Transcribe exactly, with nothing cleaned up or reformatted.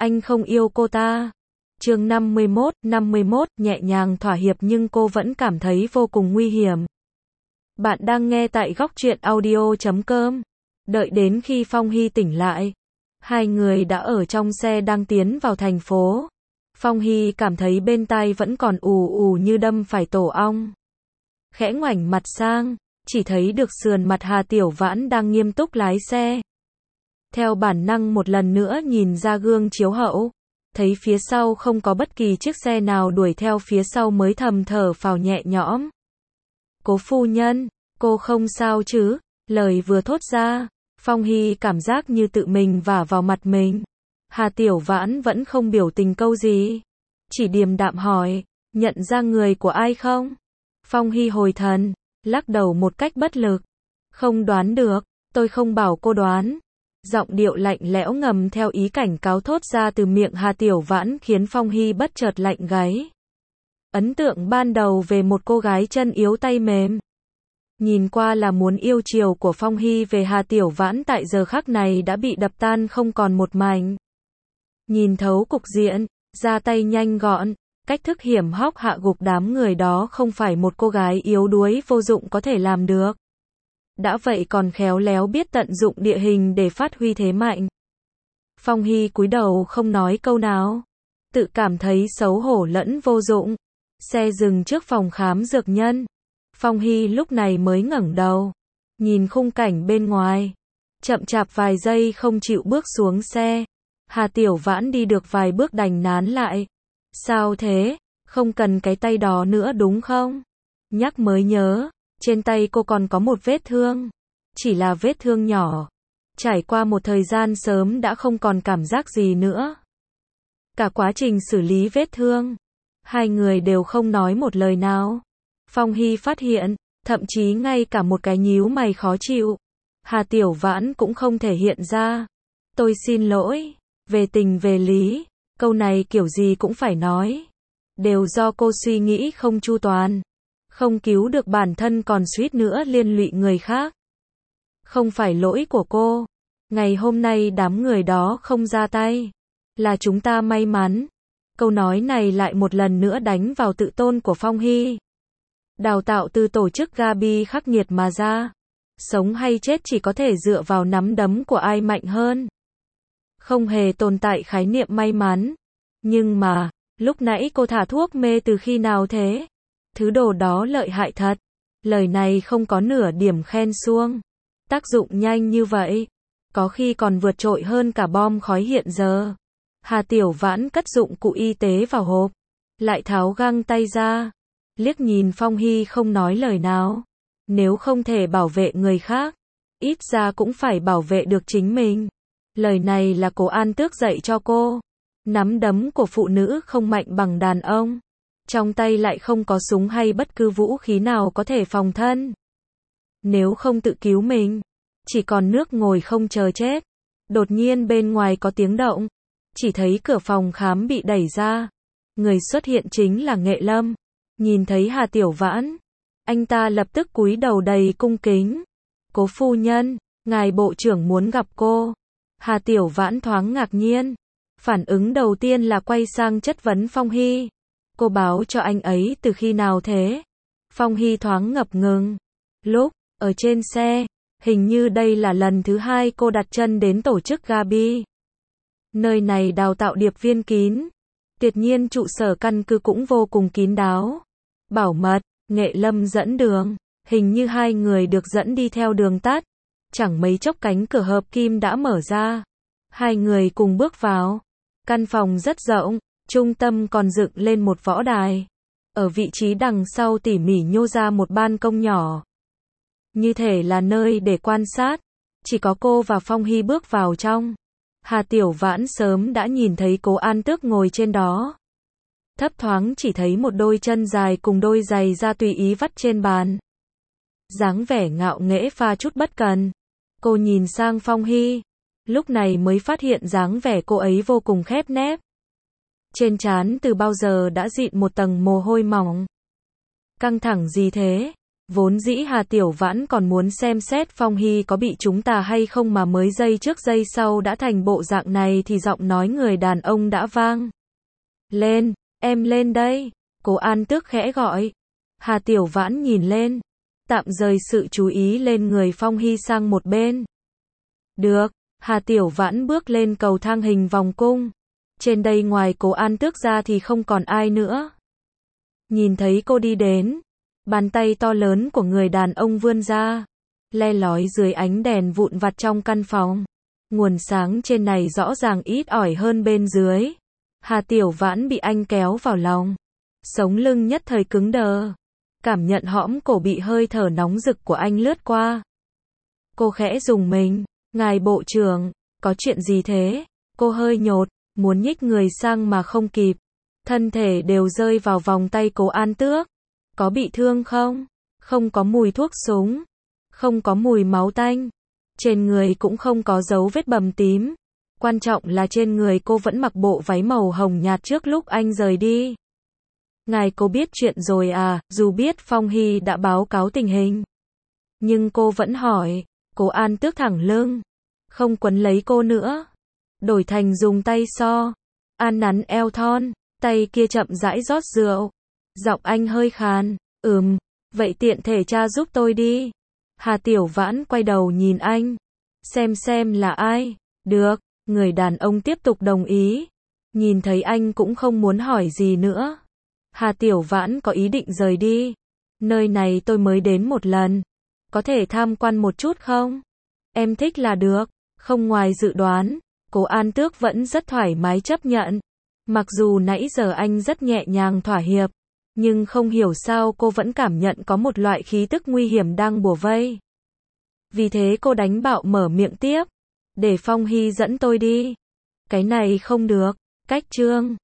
anh không yêu cô ta. Chương năm mươi mốt, năm mươi mốt, nhẹ nhàng thỏa hiệp nhưng cô vẫn cảm thấy vô cùng nguy hiểm. Bạn đang nghe tại góc truyện audio chấm com. Đợi đến khi Phong Hy tỉnh lại, hai người đã ở trong xe đang tiến vào thành phố. Phong Hy cảm thấy bên tai vẫn còn ù ù như đâm phải tổ ong. Khẽ ngoảnh mặt sang, chỉ thấy được sườn mặt Hà Tiểu Vãn đang nghiêm túc lái xe. Theo bản năng một lần nữa nhìn ra gương chiếu hậu, thấy phía sau không có bất kỳ chiếc xe nào đuổi theo phía sau mới thầm thở phào nhẹ nhõm. Cố phu nhân, cô không sao chứ? Lời vừa thốt ra, Phong Hy cảm giác như tự mình vả vào mặt mình. Hà Tiểu Vãn vẫn không biểu tình câu gì, chỉ điềm đạm hỏi, nhận ra người của ai không? Phong Hy hồi thần, lắc đầu một cách bất lực. Không đoán được, tôi không bảo cô đoán. Giọng điệu lạnh lẽo ngầm theo ý cảnh cáo thốt ra từ miệng Hà Tiểu Vãn khiến Phong Hy bất chợt lạnh gáy. Ấn tượng ban đầu về một cô gái chân yếu tay mềm, nhìn qua là muốn yêu chiều của Phong Hy về Hà Tiểu Vãn tại giờ khắc này đã bị đập tan không còn một mảnh. Nhìn thấu cục diện, ra tay nhanh gọn, cách thức hiểm hóc hạ gục đám người đó không phải một cô gái yếu đuối vô dụng có thể làm được. Đã vậy còn khéo léo biết tận dụng địa hình để phát huy thế mạnh. Phong Hy cúi đầu không nói câu nào, tự cảm thấy xấu hổ lẫn vô dụng. Xe dừng trước phòng khám dược nhân. Phong Hy lúc này mới ngẩng đầu, nhìn khung cảnh bên ngoài, chậm chạp vài giây không chịu bước xuống xe. Hà Tiểu Vãn đi được vài bước đành nán lại. Sao thế? Không cần cái tay đó nữa đúng không? Nhắc mới nhớ, trên tay cô còn có một vết thương. Chỉ là vết thương nhỏ. Trải qua một thời gian sớm đã không còn cảm giác gì nữa. Cả quá trình xử lý vết thương, hai người đều không nói một lời nào. Phong Hy phát hiện, thậm chí ngay cả một cái nhíu mày khó chịu, Hà Tiểu Vãn cũng không thể hiện ra. Tôi xin lỗi, về tình về lý, câu này kiểu gì cũng phải nói. Đều do cô suy nghĩ không chu toàn, không cứu được bản thân còn suýt nữa liên lụy người khác. Không phải lỗi của cô, ngày hôm nay đám người đó không ra tay, là chúng ta may mắn. Câu nói này lại một lần nữa đánh vào tự tôn của Phong Hy. Đào tạo từ tổ chức Gabi khắc nghiệt mà ra, sống hay chết chỉ có thể dựa vào nắm đấm của ai mạnh hơn. Không hề tồn tại khái niệm may mắn. Nhưng mà, lúc nãy cô thả thuốc mê từ khi nào thế? Thứ đồ đó lợi hại thật. Lời này không có nửa điểm khen xuông. Tác dụng nhanh như vậy, có khi còn vượt trội hơn cả bom khói hiện giờ. Hà Tiểu Vãn cất dụng cụ y tế vào hộp, lại tháo găng tay ra, liếc nhìn Phong Hy không nói lời nào. Nếu không thể bảo vệ người khác, ít ra cũng phải bảo vệ được chính mình. Lời này là Cố An Tước dạy cho cô. Nắm đấm của phụ nữ không mạnh bằng đàn ông. Trong tay lại không có súng hay bất cứ vũ khí nào có thể phòng thân. Nếu không tự cứu mình, chỉ còn nước ngồi không chờ chết. Đột nhiên bên ngoài có tiếng động, chỉ thấy cửa phòng khám bị đẩy ra. Người xuất hiện chính là Nghệ Lâm. Nhìn thấy Hà Tiểu Vãn, anh ta lập tức cúi đầu đầy cung kính. Cố phu nhân, ngài bộ trưởng muốn gặp cô. Hà Tiểu Vãn thoáng ngạc nhiên. Phản ứng đầu tiên là quay sang chất vấn Phong Hy. Cô báo cho anh ấy từ khi nào thế? Phong Hy thoáng ngập ngừng. Lúc, ở trên xe, hình như đây là lần thứ hai cô đặt chân đến tổ chức Gabi. Nơi này đào tạo điệp viên kín. Tuyệt nhiên trụ sở căn cứ cũng vô cùng kín đáo. Bảo mật, Nghệ Lâm dẫn đường. Hình như hai người được dẫn đi theo đường tắt. Chẳng mấy chốc cánh cửa hợp kim đã mở ra. Hai người cùng bước vào. Căn phòng rất rộng, trung tâm còn dựng lên một võ đài. Ở vị trí đằng sau tỉ mỉ nhô ra một ban công nhỏ. Như thể là nơi để quan sát. Chỉ có cô và Phong Hy bước vào trong. Hà Tiểu Vãn sớm đã nhìn thấy Cố An Tước ngồi trên đó. Thấp thoáng chỉ thấy một đôi chân dài cùng đôi giày da tùy ý vắt trên bàn. Dáng vẻ ngạo nghễ pha chút bất cần. Cô nhìn sang Phong Hy, lúc này mới phát hiện dáng vẻ cô ấy vô cùng khép nép. Trên trán từ bao giờ đã dịn một tầng mồ hôi mỏng. Căng thẳng gì thế? Vốn dĩ Hà Tiểu Vãn còn muốn xem xét Phong Hy có bị chúng ta hay không mà mới giây trước giây sau đã thành bộ dạng này thì giọng nói người đàn ông đã vang lên, em lên đây, Cố An Tước khẽ gọi. Hà Tiểu Vãn nhìn lên, tạm rời sự chú ý lên người Phong Hy sang một bên. Được, Hà Tiểu Vãn bước lên cầu thang hình vòng cung. Trên đây ngoài Cố An Tước ra thì không còn ai nữa. Nhìn thấy cô đi đến, bàn tay to lớn của người đàn ông vươn ra, le lói dưới ánh đèn vụn vặt trong căn phòng. Nguồn sáng trên này rõ ràng ít ỏi hơn bên dưới. Hà Tiểu Vãn bị anh kéo vào lòng, sống lưng nhất thời cứng đờ, cảm nhận hõm cổ bị hơi thở nóng rực của anh lướt qua. Cô khẽ rùng mình, ngài bộ trưởng, có chuyện gì thế? Cô hơi nhột, muốn nhích người sang mà không kịp, thân thể đều rơi vào vòng tay Cố An Tước. Có bị thương không? Không có mùi thuốc súng, không có mùi máu tanh, trên người cũng không có dấu vết bầm tím. Quan trọng là trên người cô vẫn mặc bộ váy màu hồng nhạt trước lúc anh rời đi. Ngài cô biết chuyện rồi à? Dù biết Phong Hy đã báo cáo tình hình, nhưng cô vẫn hỏi. Cố An Tước thẳng lưng, không quấn lấy cô nữa, đổi thành dùng tay so, an nắn eo thon, tay kia chậm rãi rót rượu. Giọng anh hơi khàn, ừm, vậy tiện thể cha giúp tôi đi. Hà Tiểu Vãn quay đầu nhìn anh, xem xem là ai. Được, người đàn ông tiếp tục đồng ý. Nhìn thấy anh cũng không muốn hỏi gì nữa, Hà Tiểu Vãn có ý định rời đi. Nơi này tôi mới đến một lần, có thể tham quan một chút không? Em thích là được. Không ngoài dự đoán, Cố An Tước vẫn rất thoải mái chấp nhận. Mặc dù nãy giờ anh rất nhẹ nhàng thỏa hiệp, nhưng không hiểu sao cô vẫn cảm nhận có một loại khí tức nguy hiểm đang bủa vây. Vì thế cô đánh bạo mở miệng tiếp. Để Phong Hy dẫn tôi đi. Cái này không được. Cách chương